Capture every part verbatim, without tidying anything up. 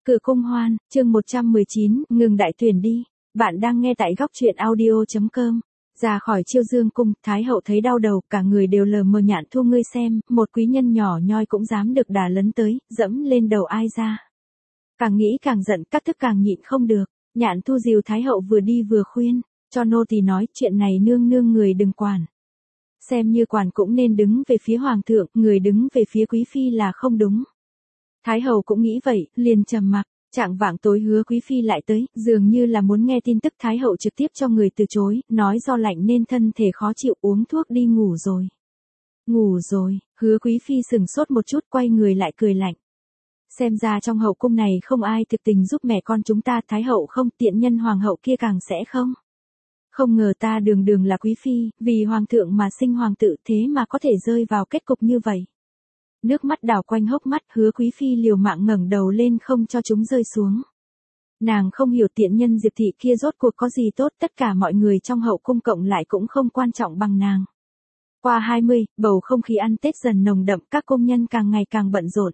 Cửa cung hoan, chương một trăm mười chín, ngừng đại tuyển đi. Bạn đang nghe tại góc truyện audio chấm com. Ra khỏi Chiêu Dương cung, Thái hậu thấy đau đầu, cả người đều lờ mờ. Nhạn Thu ngươi xem, một quý nhân nhỏ nhoi cũng dám được đả lấn tới, dẫm lên đầu ai ra. Càng nghĩ càng giận, các thức càng nhịn không được. Nhạn Thu dìu Thái hậu vừa đi vừa khuyên, cho nô tỳ nói, chuyện này nương nương người đừng quản. Xem như quản cũng nên đứng về phía hoàng thượng, người đứng về phía quý phi là không đúng. Thái hậu cũng nghĩ vậy, liền trầm mặc. Trạng vạng tối Hứa quý phi lại tới, dường như là muốn nghe tin tức. Thái hậu trực tiếp cho người từ chối, nói do lạnh nên thân thể khó chịu, uống thuốc đi ngủ rồi. Ngủ rồi, Hứa quý phi sừng sốt một chút, quay người lại cười lạnh. Xem ra trong hậu cung này không ai thực tình giúp mẹ con chúng ta. Thái hậu không, tiện nhân hoàng hậu kia càng sẽ không. Không ngờ ta đường đường là quý phi, vì hoàng thượng mà sinh hoàng tử, thế mà có thể rơi vào kết cục như vậy. Nước mắt đảo quanh hốc mắt, Hứa quý phi liều mạng ngẩng đầu lên không cho chúng rơi xuống. Nàng không hiểu tiện nhân Diệp thị kia rốt cuộc có gì tốt, tất cả mọi người trong hậu cung cộng lại cũng không quan trọng bằng nàng. Qua hai mươi, bầu không khí ăn Tết dần nồng đậm, các công nhân càng ngày càng bận rộn.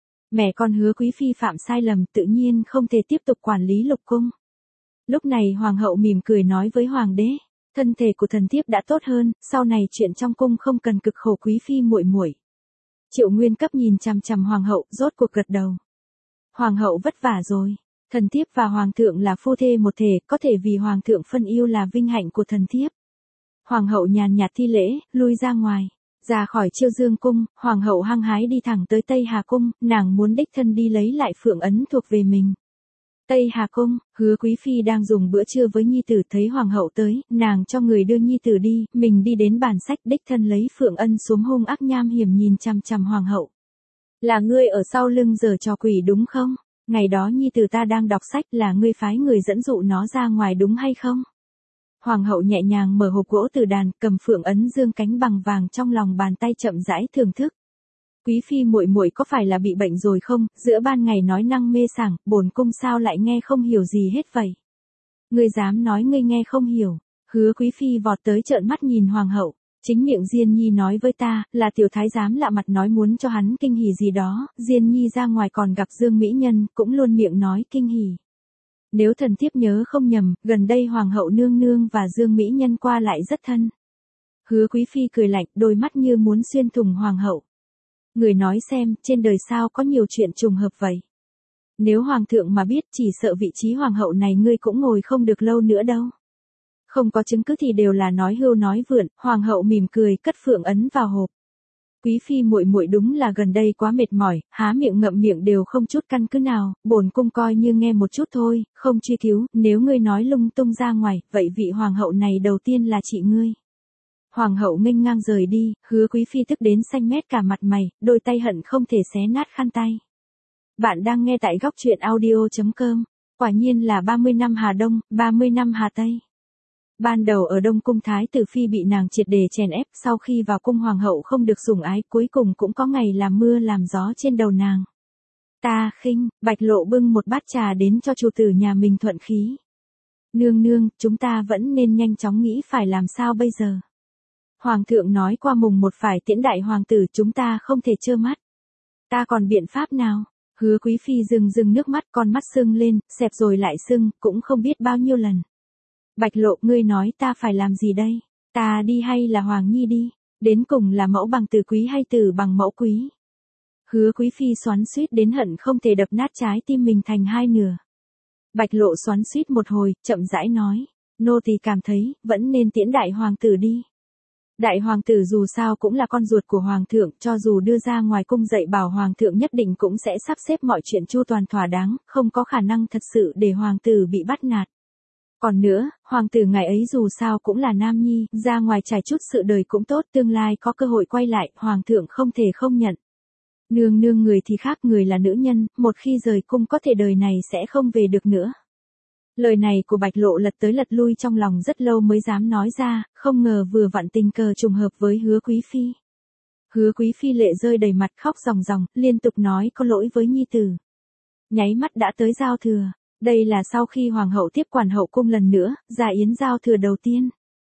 Mẹ con Hứa quý phi phạm sai lầm, tự nhiên không thể tiếp tục quản lý lục cung. Lúc này hoàng hậu mỉm cười nói với hoàng đế, thân thể của thần thiếp đã tốt hơn, sau này chuyện trong cung không cần cực khổ quý phi muội muội. Triệu Nguyên Cấp nhìn chằm chằm hoàng hậu, rốt cuộc gật đầu. Hoàng hậu vất vả rồi, thần thiếp và hoàng thượng là phu thê một thể, có thể vì hoàng thượng phân yêu là vinh hạnh của thần thiếp. Hoàng hậu nhàn nhạt thi lễ, lui ra ngoài. Ra khỏi Chiêu Dương cung, hoàng hậu hăng hái đi thẳng tới Tây Hà cung, nàng muốn đích thân đi lấy lại phượng ấn thuộc về mình. Tây Hà cung, Hứa quý phi đang dùng bữa trưa với nhi tử, thấy hoàng hậu tới, nàng cho người đưa nhi tử đi, mình đi đến bàn sách đích thân lấy phượng ân xuống, hung ác nham hiểm nhìn chằm chằm hoàng hậu. Là ngươi ở sau lưng giở trò quỷ đúng không? Ngày đó nhi tử ta đang đọc sách, là ngươi phái người dẫn dụ nó ra ngoài đúng hay không? Hoàng hậu nhẹ nhàng mở hộp gỗ từ đàn, cầm phượng ấn dương cánh bằng vàng trong lòng bàn tay chậm rãi thưởng thức. Quý phi muội muội có phải là bị bệnh rồi không, giữa ban ngày nói năng mê sảng, bổn cung sao lại nghe không hiểu gì hết vậy? Ngươi dám nói ngươi nghe không hiểu? Hứa quý phi vọt tới trợn mắt nhìn hoàng hậu, chính miệng Diên Nhi nói với ta, là tiểu thái giám lạ mặt nói muốn cho hắn kinh hỉ gì đó, Diên Nhi ra ngoài còn gặp Dương mỹ nhân, cũng luôn miệng nói kinh hỉ. Nếu thần thiếp nhớ không nhầm, gần đây hoàng hậu nương nương và Dương mỹ nhân qua lại rất thân. Hứa quý phi cười lạnh, đôi mắt như muốn xuyên thủng hoàng hậu. Người nói xem, trên đời sao có nhiều chuyện trùng hợp vậy? Nếu hoàng thượng mà biết, chỉ sợ vị trí hoàng hậu này ngươi cũng ngồi không được lâu nữa đâu. Không có chứng cứ thì đều là nói hưu nói vượn. Hoàng hậu mỉm cười, cất phượng ấn vào hộp. Quý phi muội muội đúng là gần đây quá mệt mỏi, há miệng ngậm miệng đều không chút căn cứ nào, bổn cung coi như nghe một chút thôi, không truy cứu. Nếu ngươi nói lung tung ra ngoài, vậy vị hoàng hậu này đầu tiên là chị ngươi. Hoàng hậu nghênh ngang rời đi, Hứa quý phi tức đến xanh mét cả mặt mày, đôi tay hận không thể xé nát khăn tay. Bạn đang nghe tại góc truyện audio chấm com. Quả nhiên là ba mươi năm Hà Đông, ba mươi năm Hà Tây. Ban đầu ở Đông cung thái tử phi bị nàng triệt để chèn ép, sau khi vào cung hoàng hậu không được sủng ái, cuối cùng cũng có ngày làm mưa làm gió trên đầu nàng. Ta khinh, Bạch Lộ bưng một bát trà đến cho chủ tử nhà mình thuận khí. Nương nương, chúng ta vẫn nên nhanh chóng nghĩ phải làm sao bây giờ. Hoàng thượng nói qua mùng một phải tiễn đại hoàng tử, chúng ta không thể trơ mắt. Ta còn biện pháp nào? Hứa quý phi rưng rưng nước mắt, con mắt sưng lên, xẹp rồi lại sưng, cũng không biết bao nhiêu lần. Bạch Lộ, ngươi nói ta phải làm gì đây? Ta đi hay là Hoàng Nhi đi? Đến cùng là mẫu bằng tử quý hay tử bằng mẫu quý? Hứa quý phi xoắn xuýt đến hận không thể đập nát trái tim mình thành hai nửa. Bạch Lộ xoắn xuýt một hồi, chậm rãi nói, nô tỳ cảm thấy, vẫn nên tiễn đại hoàng tử đi. Đại hoàng tử dù sao cũng là con ruột của hoàng thượng, cho dù đưa ra ngoài cung dạy bảo hoàng thượng nhất định cũng sẽ sắp xếp mọi chuyện chu toàn thỏa đáng, không có khả năng thật sự để hoàng tử bị bắt nạt. Còn nữa, hoàng tử ngài ấy dù sao cũng là nam nhi, ra ngoài trải chút sự đời cũng tốt, tương lai có cơ hội quay lại, hoàng thượng không thể không nhận. Nương nương người thì khác, người là nữ nhân, một khi rời cung có thể đời này sẽ không về được nữa. Lời này của Bạch Lộ lật tới lật lui trong lòng rất lâu mới dám nói ra, không ngờ vừa vặn tình cờ trùng hợp với Hứa quý phi. Hứa quý phi lệ rơi đầy mặt, khóc ròng ròng, liên tục nói có lỗi với nhi tử. Nháy mắt đã tới giao thừa. Đây là sau khi hoàng hậu tiếp quản hậu cung lần nữa, ra yến giao thừa đầu tiên.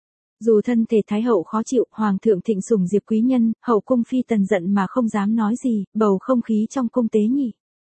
Dù thân thể thái hậu khó chịu, hoàng thượng thịnh sủng Diệp quý nhân, hậu cung phi tần giận mà không dám nói gì, bầu không khí trong cung tế nhị.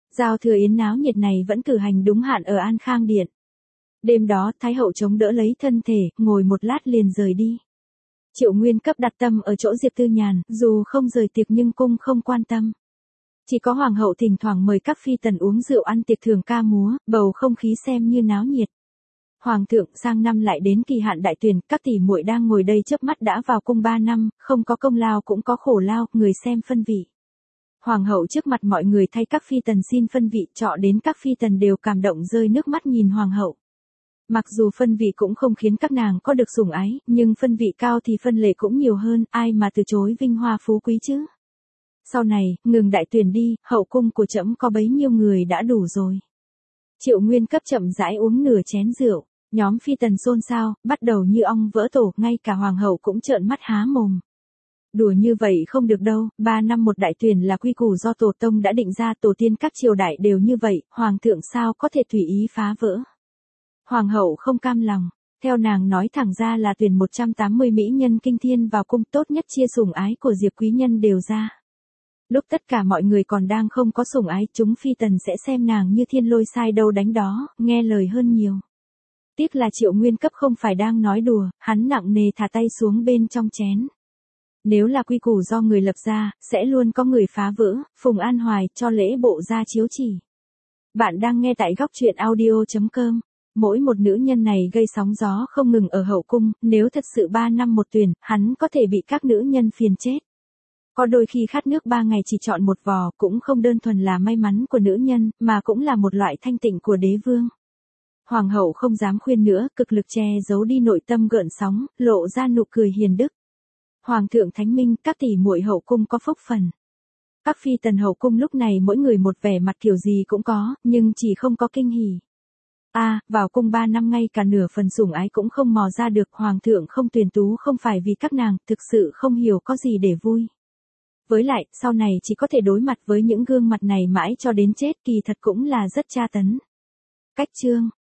Giao thừa yến náo nhiệt này vẫn cử hành đúng hạn ở An Khang Điện. Đêm đó, Thái hậu chống đỡ lấy thân thể, ngồi một lát liền rời đi. Triệu Nguyên Cấp đặt tâm ở chỗ Diệp Tư Nhàn, dù không rời tiệc nhưng cung không quan tâm. Chỉ có hoàng hậu thỉnh thoảng mời các phi tần uống rượu ăn tiệc thường ca múa, bầu không khí xem như náo nhiệt. Hoàng thượng sang năm lại đến kỳ hạn đại tuyển, các tỷ muội đang ngồi đây chớp mắt đã vào cung ba năm, không có công lao cũng có khổ lao, người xem phân vị. Hoàng hậu trước mặt mọi người thay các phi tần xin phân vị, trọ đến các phi tần đều cảm động rơi nước mắt nhìn hoàng hậu. Mặc dù phân vị cũng không khiến các nàng có được sủng ái, nhưng phân vị cao thì phân lệ cũng nhiều hơn, ai mà từ chối vinh hoa phú quý chứ. Sau này, ngừng đại tuyển đi, hậu cung của trẫm có bấy nhiêu người đã đủ rồi. Triệu Nguyên Cấp chậm rãi uống nửa chén rượu, nhóm phi tần xôn xao, bắt đầu như ong vỡ tổ, ngay cả hoàng hậu cũng trợn mắt há mồm. Đùa như vậy không được đâu, ba năm một đại tuyển là quy củ do tổ tông đã định ra, tổ tiên các triều đại đều như vậy, hoàng thượng sao có thể tùy ý phá vỡ. Hoàng hậu không cam lòng, theo nàng nói thẳng ra là tuyển một trăm tám mươi mỹ nhân kinh thiên vào cung, tốt nhất chia sủng ái của Diệp quý nhân đều ra. Lúc tất cả mọi người còn đang không có sủng ái, chúng phi tần sẽ xem nàng như thiên lôi sai đâu đánh đó, nghe lời hơn nhiều. Tiếc là Triệu Nguyên Cấp không phải đang nói đùa, hắn nặng nề thả tay xuống bên trong chén. Nếu là quy củ do người lập ra, sẽ luôn có người phá vỡ, Phùng An Hoài cho lễ bộ ra chiếu chỉ. Bạn đang nghe tại góc truyện audio chấm com. Mỗi một nữ nhân này gây sóng gió không ngừng ở hậu cung, nếu thật sự ba năm một tuyển, hắn có thể bị các nữ nhân phiền chết. Có đôi khi khát nước ba ngày chỉ chọn một vò cũng không đơn thuần là may mắn của nữ nhân, mà cũng là một loại thanh tịnh của đế vương. Hoàng hậu không dám khuyên nữa, cực lực che giấu đi nội tâm gợn sóng, lộ ra nụ cười hiền đức. Hoàng thượng thánh minh, các tỷ muội hậu cung có phúc phần. Các phi tần hậu cung lúc này mỗi người một vẻ mặt kiểu gì cũng có, nhưng chỉ không có kinh hỉ. A, à, vào cung ba năm ngay cả nửa phần sủng ái cũng không mò ra được, hoàng thượng không tuyển tú không phải vì các nàng, thực sự không hiểu có gì để vui. Với lại, sau này chỉ có thể đối mặt với những gương mặt này mãi cho đến chết, kỳ thật cũng là rất tra tấn. Cách chương